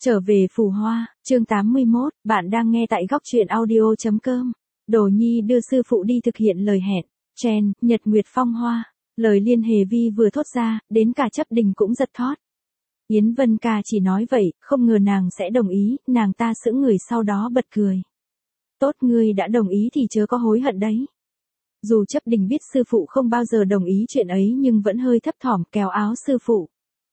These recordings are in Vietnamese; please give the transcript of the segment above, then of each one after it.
Trở về Phù Hoa, chương 81, bạn đang nghe tại góc truyện audio.com. Đồ Nhi đưa sư phụ đi thực hiện lời hẹn. Chen, Nhật Nguyệt Phong Hoa. Lời Liên Hề Vi vừa thốt ra, đến cả Chấp Đình cũng giật thót. Yến Vân Ca chỉ nói vậy, không ngờ nàng sẽ đồng ý, nàng ta sững người sau đó bật cười. Tốt, ngươi đã đồng ý thì chớ có hối hận đấy. Dù Chấp Đình biết sư phụ không bao giờ đồng ý chuyện ấy nhưng vẫn hơi thấp thỏm kéo áo sư phụ.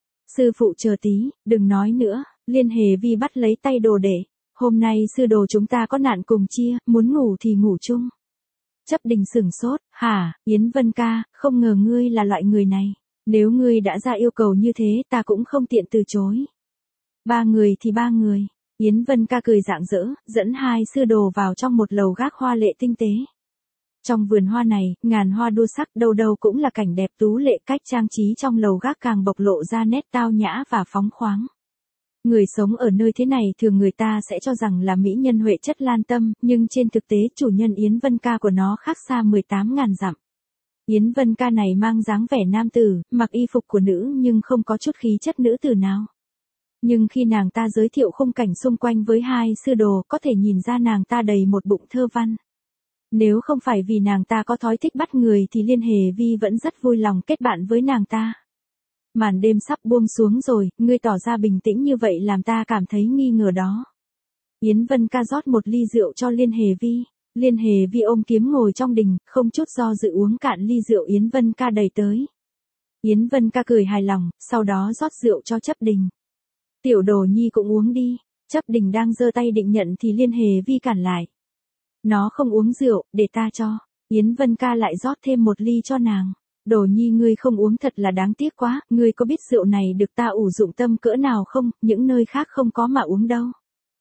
Sư phụ chờ tí, đừng nói nữa. Liên Hề Vi bắt lấy tay Đồ Đệ. Hôm nay sư đồ chúng ta có nạn cùng chia, muốn ngủ thì ngủ chung. Chấp Đình sửng sốt, hả, Yến Vân Ca, không ngờ ngươi là loại người này. Nếu ngươi đã ra yêu cầu như thế ta cũng không tiện từ chối. Ba người thì ba người. Yến Vân Ca cười rạng rỡ, dẫn hai sư đồ vào trong một lầu gác hoa lệ tinh tế. Trong vườn hoa này, ngàn hoa đua sắc, đâu đâu cũng là cảnh đẹp tú lệ, cách trang trí trong lầu gác càng bộc lộ ra nét tao nhã và phóng khoáng. Người sống ở nơi thế này thường người ta sẽ cho rằng là mỹ nhân huệ chất lan tâm, nhưng trên thực tế chủ nhân Yến Vân Ca của nó khác xa 18.000 dặm. Yến Vân Ca này mang dáng vẻ nam tử, mặc y phục của nữ nhưng không có chút khí chất nữ tử nào. Nhưng khi nàng ta giới thiệu khung cảnh xung quanh với hai sư đồ, có thể nhìn ra nàng ta đầy một bụng thơ văn. Nếu không phải vì nàng ta có thói thích bắt người thì Liên Hề Vi vẫn rất vui lòng kết bạn với nàng ta. Màn đêm sắp buông xuống rồi, ngươi tỏ ra bình tĩnh như vậy làm ta cảm thấy nghi ngờ đó. Yến Vân Ca rót một ly rượu cho Liên Hề Vi. Liên Hề Vi ôm kiếm ngồi trong đình, không chút do dự uống cạn ly rượu Yến Vân Ca đầy tới. Yến Vân Ca cười hài lòng, sau đó rót rượu cho Chấp Đình. Tiểu Đồ Nhi cũng uống đi. Chấp Đình đang giơ tay định nhận thì Liên Hề Vi cản lại. Nó không uống rượu, để ta cho. Yến Vân Ca lại rót thêm một ly cho nàng. Đồ Nhi ngươi không uống thật là đáng tiếc quá, ngươi có biết rượu này được ta ủ dụng tâm cỡ nào không, những nơi khác không có mà uống đâu.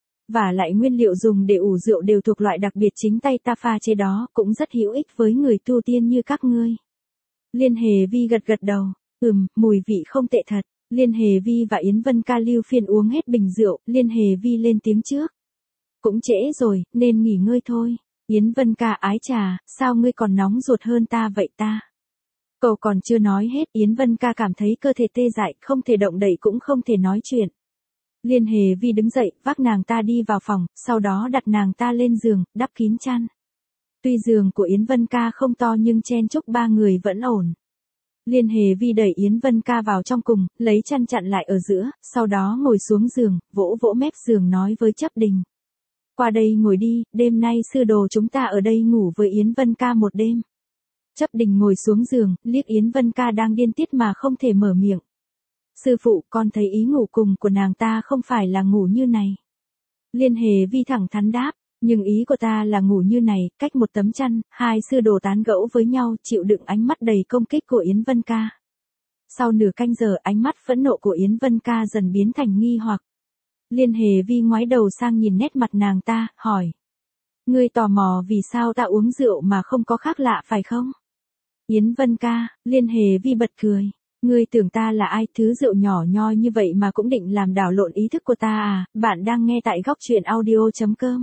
Và lại nguyên liệu dùng để ủ rượu đều thuộc loại đặc biệt chính tay ta pha chế đó, cũng rất hữu ích với người tu tiên như các ngươi. Liên Hề Vi gật gật đầu, mùi vị không tệ thật. Liên Hề Vi và Yến Vân Ca lưu phiên uống hết bình rượu, Liên Hề Vi lên tiếng trước. Cũng trễ rồi, nên nghỉ ngơi thôi. Yến Vân Ca ái trà, sao ngươi còn nóng ruột hơn ta vậy ta? Cậu còn chưa nói hết, Yến Vân Ca cảm thấy cơ thể tê dại, không thể động đậy cũng không thể nói chuyện. Liên Hề Vi đứng dậy, vác nàng ta đi vào phòng, sau đó đặt nàng ta lên giường, đắp kín chăn. Tuy giường của Yến Vân Ca không to nhưng chen chúc ba người vẫn ổn. Liên Hề Vi đẩy Yến Vân Ca vào trong cùng, lấy chăn chặn lại ở giữa, sau đó ngồi xuống giường, vỗ vỗ mép giường nói với Chấp Đình. Qua đây ngồi đi, đêm nay sư đồ chúng ta ở đây ngủ với Yến Vân Ca một đêm. Chấp Đình ngồi xuống giường, liếc Yến Vân Ca đang điên tiết mà không thể mở miệng. Sư phụ, con thấy ý ngủ cùng của nàng ta không phải là ngủ như này. Liên Hề Vi thẳng thắn đáp, nhưng ý của ta là ngủ như này, cách một tấm chăn, hai sư đồ tán gẫu với nhau, chịu đựng ánh mắt đầy công kích của Yến Vân Ca. Sau nửa canh giờ, ánh mắt phẫn nộ của Yến Vân Ca dần biến thành nghi hoặc. Liên Hề Vi ngoái đầu sang nhìn nét mặt nàng ta, hỏi. Ngươi tò mò vì sao ta uống rượu mà không có khác lạ phải không? Yến Vân Ca, Liên Hề Vi bật cười. Ngươi tưởng ta là ai, thứ rượu nhỏ nhoi như vậy mà cũng định làm đảo lộn ý thức của ta à? Bạn đang nghe tại góc truyện audio.com.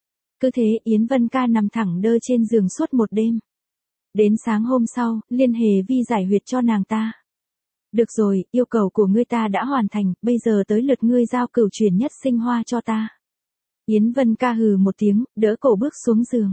Cứ thế Yến Vân Ca nằm thẳng đơ trên giường suốt một đêm. Đến sáng hôm sau, Liên Hề Vi giải huyệt cho nàng ta. Được rồi, yêu cầu của ngươi ta đã hoàn thành, bây giờ tới lượt ngươi giao cửu truyền nhất sinh hoa cho ta. Yến Vân Ca hừ một tiếng, đỡ cổ bước xuống giường.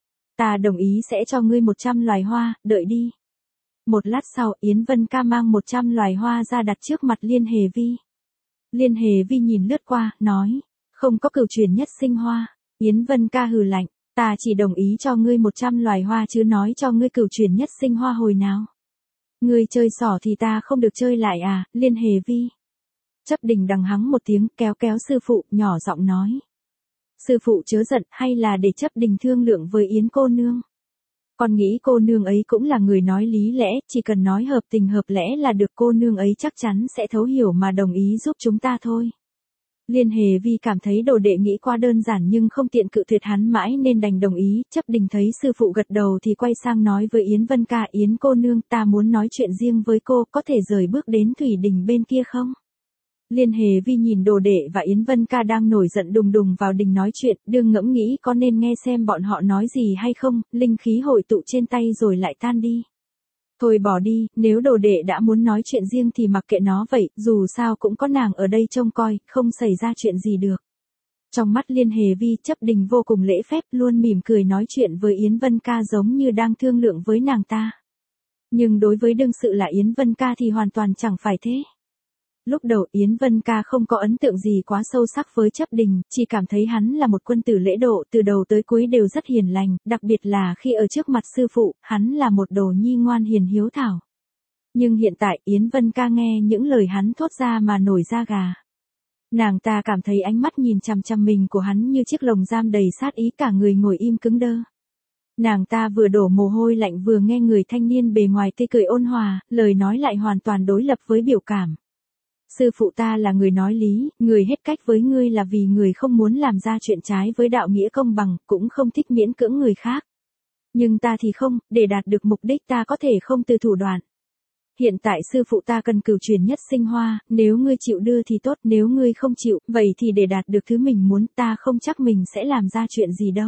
Ta đồng ý sẽ cho ngươi 100 loài hoa, đợi đi. Một lát sau, Yến Vân Ca mang 100 loài hoa ra đặt trước mặt Liên Hề Vi. Liên Hề Vi nhìn lướt qua, nói, không có cửu truyền nhất sinh hoa. Yến Vân Ca hừ lạnh, ta chỉ đồng ý cho ngươi 100 loài hoa chứ nói cho ngươi cửu truyền nhất sinh hoa hồi nào. Ngươi chơi xỏ thì ta không được chơi lại à, Liên Hề Vi. Chấp Đình đằng hắng một tiếng, kéo kéo sư phụ, nhỏ giọng nói. Sư phụ chớ giận, hay là để Chấp Đình thương lượng với Yến cô nương. Con nghĩ cô nương ấy cũng là người nói lý lẽ, chỉ cần nói hợp tình hợp lẽ là được, cô nương ấy chắc chắn sẽ thấu hiểu mà đồng ý giúp chúng ta thôi. Liên Hề Vi cảm thấy Đồ Đệ nghĩ quá đơn giản nhưng không tiện cự tuyệt hắn mãi nên đành đồng ý. Chấp Đình thấy sư phụ gật đầu thì quay sang nói với Yến Vân Ca, Yến cô nương, ta muốn nói chuyện riêng với cô, có thể rời bước đến thủy đình bên kia không? Liên Hề Vi nhìn Đồ Đệ và Yến Vân Ca đang nổi giận đùng đùng vào đình nói chuyện, đương ngẫm nghĩ có nên nghe xem bọn họ nói gì hay không, linh khí hội tụ trên tay rồi lại tan đi. Thôi bỏ đi, nếu đồ đệ đã muốn nói chuyện riêng thì mặc kệ nó vậy, dù sao cũng có nàng ở đây trông coi, không xảy ra chuyện gì được. Trong mắt Liên Hề Vi, Chấp Đình vô cùng lễ phép, luôn mỉm cười nói chuyện với Yến Vân Ca giống như đang thương lượng với nàng ta. Nhưng đối với đương sự là Yến Vân Ca thì hoàn toàn chẳng phải thế. Lúc đầu Yến Vân Ca không có ấn tượng gì quá sâu sắc với Chấp Đình, chỉ cảm thấy hắn là một quân tử lễ độ, từ đầu tới cuối đều rất hiền lành, đặc biệt là khi ở trước mặt sư phụ, hắn là một đồ nhi ngoan hiền hiếu thảo. Nhưng hiện tại Yến Vân Ca nghe những lời hắn thốt ra mà nổi da gà. Nàng ta cảm thấy ánh mắt nhìn chằm chằm mình của hắn như chiếc lồng giam đầy sát ý, cả người ngồi im cứng đơ. Nàng ta vừa đổ mồ hôi lạnh vừa nghe người thanh niên bề ngoài tươi cười ôn hòa, lời nói lại hoàn toàn đối lập với biểu cảm. Sư phụ ta là người nói lý, người hết cách với ngươi là vì người không muốn làm ra chuyện trái với đạo nghĩa công bằng, cũng không thích miễn cưỡng người khác. Nhưng ta thì không, để đạt được mục đích ta có thể không từ thủ đoạn. Hiện tại sư phụ ta cần cửu truyền nhất sinh hoa, nếu ngươi chịu đưa thì tốt, nếu ngươi không chịu, vậy thì để đạt được thứ mình muốn, ta không chắc mình sẽ làm ra chuyện gì đâu.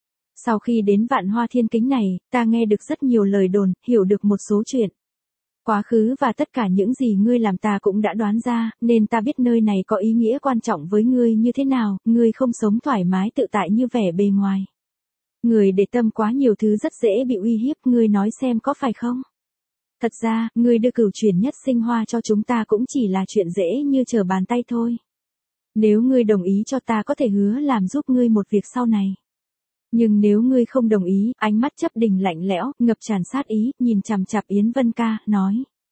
Sau khi đến Vạn Hoa Thiên Kính này, ta nghe được rất nhiều lời đồn, hiểu được một số chuyện. Quá khứ và tất cả những gì ngươi làm ta cũng đã đoán ra, nên ta biết nơi này có ý nghĩa quan trọng với ngươi như thế nào, ngươi không sống thoải mái tự tại như vẻ bề ngoài. Ngươi để tâm quá nhiều thứ rất dễ bị uy hiếp, ngươi nói xem có phải không? Thật ra, ngươi đưa cửu truyền nhất sinh hoa cho chúng ta cũng chỉ là chuyện dễ như trở bàn tay thôi. Nếu ngươi đồng ý cho ta có thể hứa làm giúp ngươi một việc sau này. Nhưng nếu ngươi không đồng ý, ánh mắt Chấp Đình lạnh lẽo, ngập tràn sát ý, nhìn chằm chằm Yến Vân Ca, nói.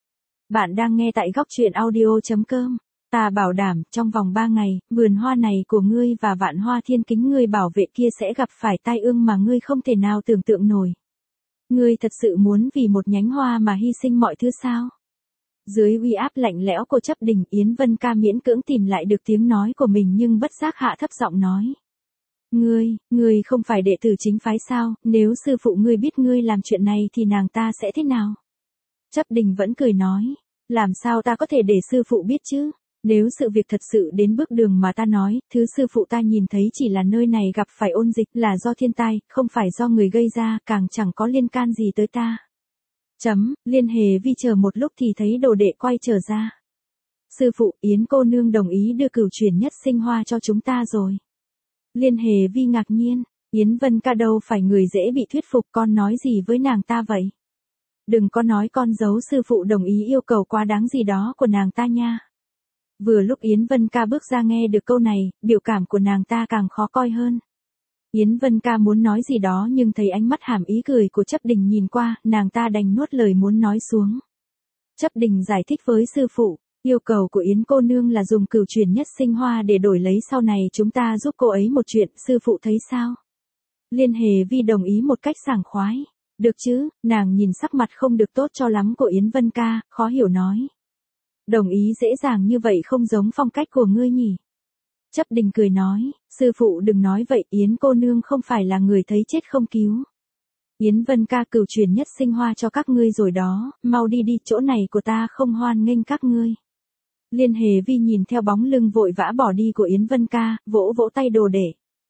Bạn đang nghe tại góc truyện audio.com. Ta bảo đảm, trong vòng 3 ngày, vườn hoa này của ngươi và Vạn Hoa Thiên Kính ngươi bảo vệ kia sẽ gặp phải tai ương mà ngươi không thể nào tưởng tượng nổi. Ngươi thật sự muốn vì một nhánh hoa mà hy sinh mọi thứ sao? Dưới uy áp lạnh lẽo của Chấp Đình, Yến Vân Ca miễn cưỡng tìm lại được tiếng nói của mình nhưng bất giác hạ thấp giọng nói. Ngươi không phải đệ tử chính phái sao, nếu sư phụ ngươi biết ngươi làm chuyện này thì nàng ta sẽ thế nào? Chấp Đình vẫn cười nói, làm sao ta có thể để sư phụ biết chứ? Nếu sự việc thật sự đến bước đường mà ta nói, thứ sư phụ ta nhìn thấy chỉ là nơi này gặp phải ôn dịch là do thiên tai, không phải do người gây ra, càng chẳng có liên can gì tới ta. Liên Hề Vi chờ một lúc thì thấy đồ đệ quay trở ra. Sư phụ, Yến cô nương đồng ý đưa cửu truyền nhất sinh hoa cho chúng ta rồi. Liên Hề Vi ngạc nhiên, Yến Vân Ca đâu phải người dễ bị thuyết phục, con nói gì với nàng ta vậy? Đừng có nói con giấu sư phụ đồng ý yêu cầu quá đáng gì đó của nàng ta nha. Vừa lúc Yến Vân Ca bước ra nghe được câu này, biểu cảm của nàng ta càng khó coi hơn. Yến Vân Ca muốn nói gì đó nhưng thấy ánh mắt hàm ý cười của Chấp Đình nhìn qua, nàng ta đành nuốt lời muốn nói xuống. Chấp Đình giải thích với sư phụ, yêu cầu của Yến cô nương là dùng cửu truyền nhất sinh hoa để đổi lấy sau này chúng ta giúp cô ấy một chuyện, sư phụ thấy sao? Liên Hề Vi đồng ý một cách sảng khoái. Được chứ, nàng nhìn sắc mặt không được tốt cho lắm của Yến Vân Ca, khó hiểu nói. Đồng ý dễ dàng như vậy không giống phong cách của ngươi nhỉ? Chấp Đình cười nói, sư phụ đừng nói vậy, Yến cô nương không phải là người thấy chết không cứu. Yến Vân Ca cửu truyền nhất sinh hoa cho các ngươi rồi đó, mau đi đi, chỗ này của ta không hoan nghênh các ngươi. Liên Hề Vi nhìn theo bóng lưng vội vã bỏ đi của Yến Vân Ca, vỗ vỗ tay đồ để.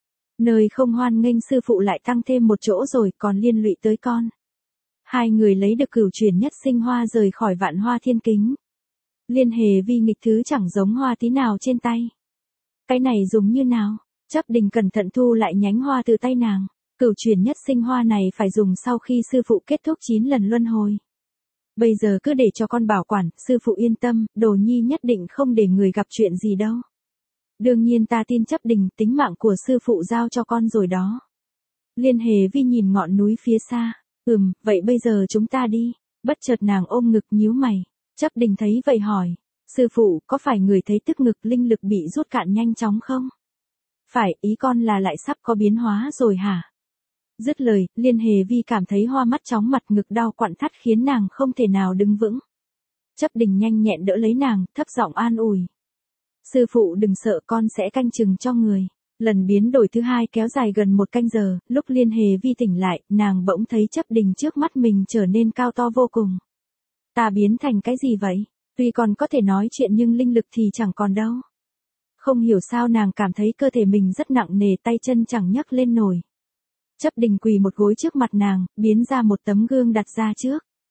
Nơi không hoan nghênh sư phụ lại tăng thêm một chỗ rồi, còn liên lụy tới con. Hai người lấy được cửu truyền nhất sinh hoa rời khỏi Vạn Hoa Thiên Kính. Liên Hề Vi nghịch thứ chẳng giống hoa tí nào trên tay. Cái này dùng như nào? Chấp Đình cẩn thận thu lại nhánh hoa từ tay nàng. Cửu truyền nhất sinh hoa này phải dùng sau khi sư phụ kết thúc 9 lần luân hồi. Bây giờ cứ để cho con bảo quản, sư phụ yên tâm, đồ nhi nhất định không để người gặp chuyện gì đâu. Đương nhiên ta tin Chấp Đình, tính mạng của sư phụ giao cho con rồi đó. Liên Hề Vi nhìn ngọn núi phía xa, vậy bây giờ chúng ta đi. Bất chợt nàng ôm ngực nhíu mày. Chấp Đình thấy vậy hỏi, sư phụ, có phải người thấy tức ngực linh lực bị rút cạn nhanh chóng không? Phải, ý con là lại sắp có biến hóa rồi hả? Dứt lời, Liên Hề Vi cảm thấy hoa mắt chóng mặt, ngực đau quặn thắt khiến nàng không thể nào đứng vững. Chấp Đình nhanh nhẹn đỡ lấy nàng, thấp giọng an ủi. Sư phụ đừng sợ, con sẽ canh chừng cho người. Lần biến đổi thứ hai kéo dài gần 1 canh giờ, lúc Liên Hề Vi tỉnh lại, nàng bỗng thấy Chấp Đình trước mắt mình trở nên cao to vô cùng. Ta biến thành cái gì vậy? Tuy còn có thể nói chuyện nhưng linh lực thì chẳng còn đâu. Không hiểu sao nàng cảm thấy cơ thể mình rất nặng nề, tay chân chẳng nhấc lên nổi. Chấp Đình quỳ một gối trước mặt nàng, biến ra một tấm gương đặt ra trước.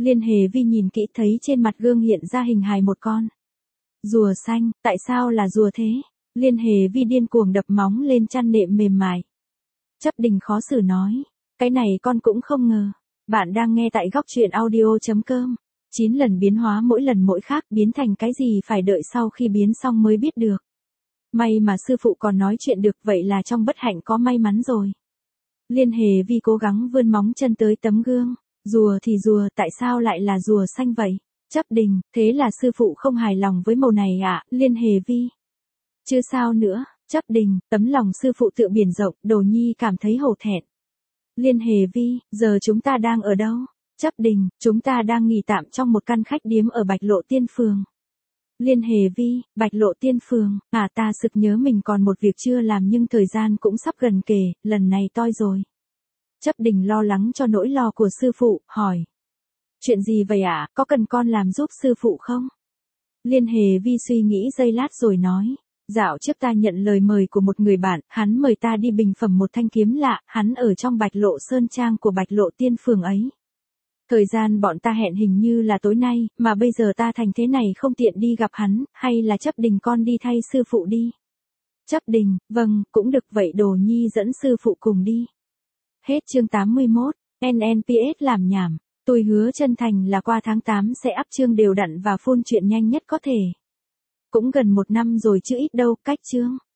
Liên Hề Vi nhìn kỹ thấy trên mặt gương hiện ra hình hài một con rùa xanh, tại sao là rùa thế? Liên Hề Vi điên cuồng đập móng lên chăn nệm mềm mại. Chấp Đình khó xử nói, cái này con cũng không ngờ. Bạn đang nghe tại góc truyện audio.com. 9 lần biến hóa mỗi lần mỗi khác, biến thành cái gì phải đợi sau khi biến xong mới biết được. May mà sư phụ còn nói chuyện được, vậy là trong bất hạnh có may mắn rồi. Liên Hề Vi cố gắng vươn móng chân tới tấm gương. Rùa thì rùa, tại sao lại là rùa xanh vậy? Chấp Đình, thế là sư phụ không hài lòng với màu này à? Liên Hề Vi. Chứ sao nữa, Chấp Đình, tấm lòng sư phụ tựa biển rộng, Đồ Nhi cảm thấy hổ thẹn. Liên Hề Vi, giờ chúng ta đang ở đâu? Chấp Đình, chúng ta đang nghỉ tạm trong một căn khách điếm ở Bạch Lộ Tiên Phường. Liên Hề Vi, Bạch Lộ Tiên Phường, ta sực nhớ mình còn một việc chưa làm nhưng thời gian cũng sắp gần kề, lần này toi rồi. Chấp Đình lo lắng cho nỗi lo của sư phụ, hỏi. Chuyện gì vậy ạ, có cần con làm giúp sư phụ không? Liên Hề Vi suy nghĩ giây lát rồi nói. Dạo trước ta nhận lời mời của một người bạn, hắn mời ta đi bình phẩm một thanh kiếm lạ, hắn ở trong Bạch Lộ Sơn Trang của Bạch Lộ Tiên Phường ấy. Thời gian bọn ta hẹn hình như là tối nay, mà bây giờ ta thành thế này không tiện đi gặp hắn, hay là Chấp Đình con đi thay sư phụ đi? Chấp Đình, vâng, cũng được vậy, Đồ Nhi dẫn sư phụ cùng đi. Hết chương 81, NNPS làm nhảm, tôi hứa chân thành là qua tháng 8 sẽ up chương đều đặn và full chuyện nhanh nhất có thể. Cũng gần 1 năm rồi chứ ít đâu, cách chương.